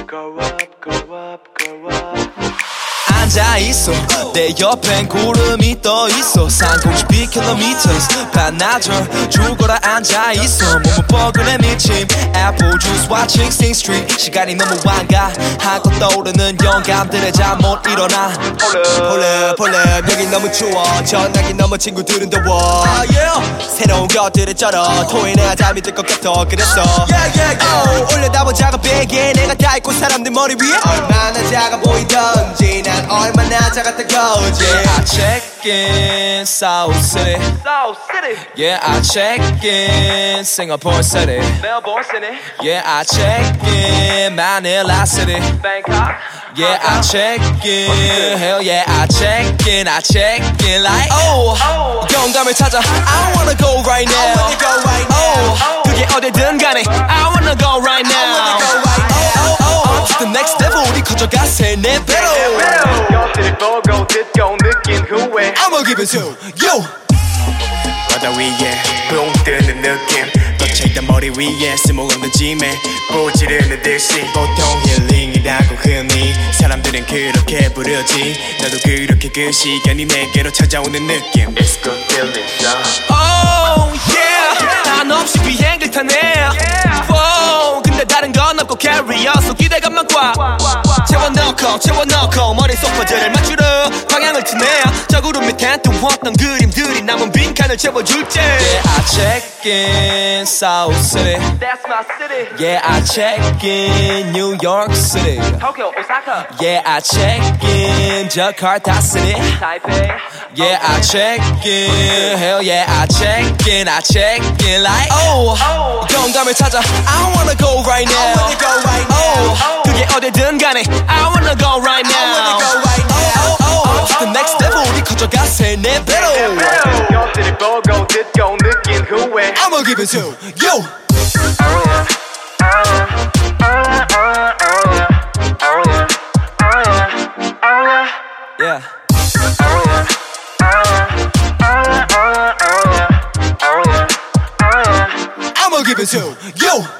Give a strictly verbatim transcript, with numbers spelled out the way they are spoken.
Go up, go up, go up. 앉아있어 내 옆엔 구름이 떠있어 삼백구십이 킬로미터 반나절 죽어라 앉아있어 몸은 뻐근해 미침 Apple juice watching Sing Street 시간이 너무 완가하고 떠오르는 영감들의 잠 못 일어나 홀레 홀레 여기 너무 추워 전화기 너무 친구들은 더워 yeah. 새로운 것들에 쩔어 토해내야 잠이 들 것 같아 그랬어 yeah, yeah, yeah. oh, 올려다본 작은 베개 내가 다 있고 사람들 머리 위에 얼마나 작아 보이던지 난 얼마나 작았던 거지 Yeah, I check in South City South City. Yeah, I check in Singapore City Melbourne City. Yeah, I check in Manila City Bangkok. Yeah, I check in Hell yeah, I check in I check in like Oh, Oh. 영감을 찾아 I wanna go right now I wanna go right now. Oh, 그게 어디든 간에 I wanna go right now I wanna go right now. Oh, oh, oh, to the next level 우리 커져가 세 네 배로 것들을 보고 듣고 느낀 후에 I'ma give it to you 바다 위에 붕 뜨는 느낌 뻗쳐있던 머리 위에 스모없는 짐에 부지르는 듯이 보통 힐링이라고 흔히 사람들은 그렇게 부르지 나도 그렇게 그 시간이 내게로 찾아오는 느낌 It's good feeling Oh yeah 한없이 비행기를 타네 Wow 근데 다른 건 없고 carrier 속 기대감만 꽉 채워넣고 채워넣고 머릿속 퍼즐을 맞추려 방향을 트네 저 구름 밑엔 뚱었던 그림들이 남은 빈칸을 채워줄게 Yeah I check in South City That's my city. Yeah I check in New York City Tokyo, Osaka, Yeah I check in Jakarta City Taipei. Yeah I check in Hell yeah I check in I check in like Oh, Oh. 영감을 찾아 I wanna go right now I wanna go right now. Oh, 그게 어디든 간에 I wanna go right now I wanna go right now. Oh, oh, oh, to the next level 우리 커져가 세 네 배로 것들을 보고 듣고 느낀 후에 I'ma give it to you Yeah I'ma give it to you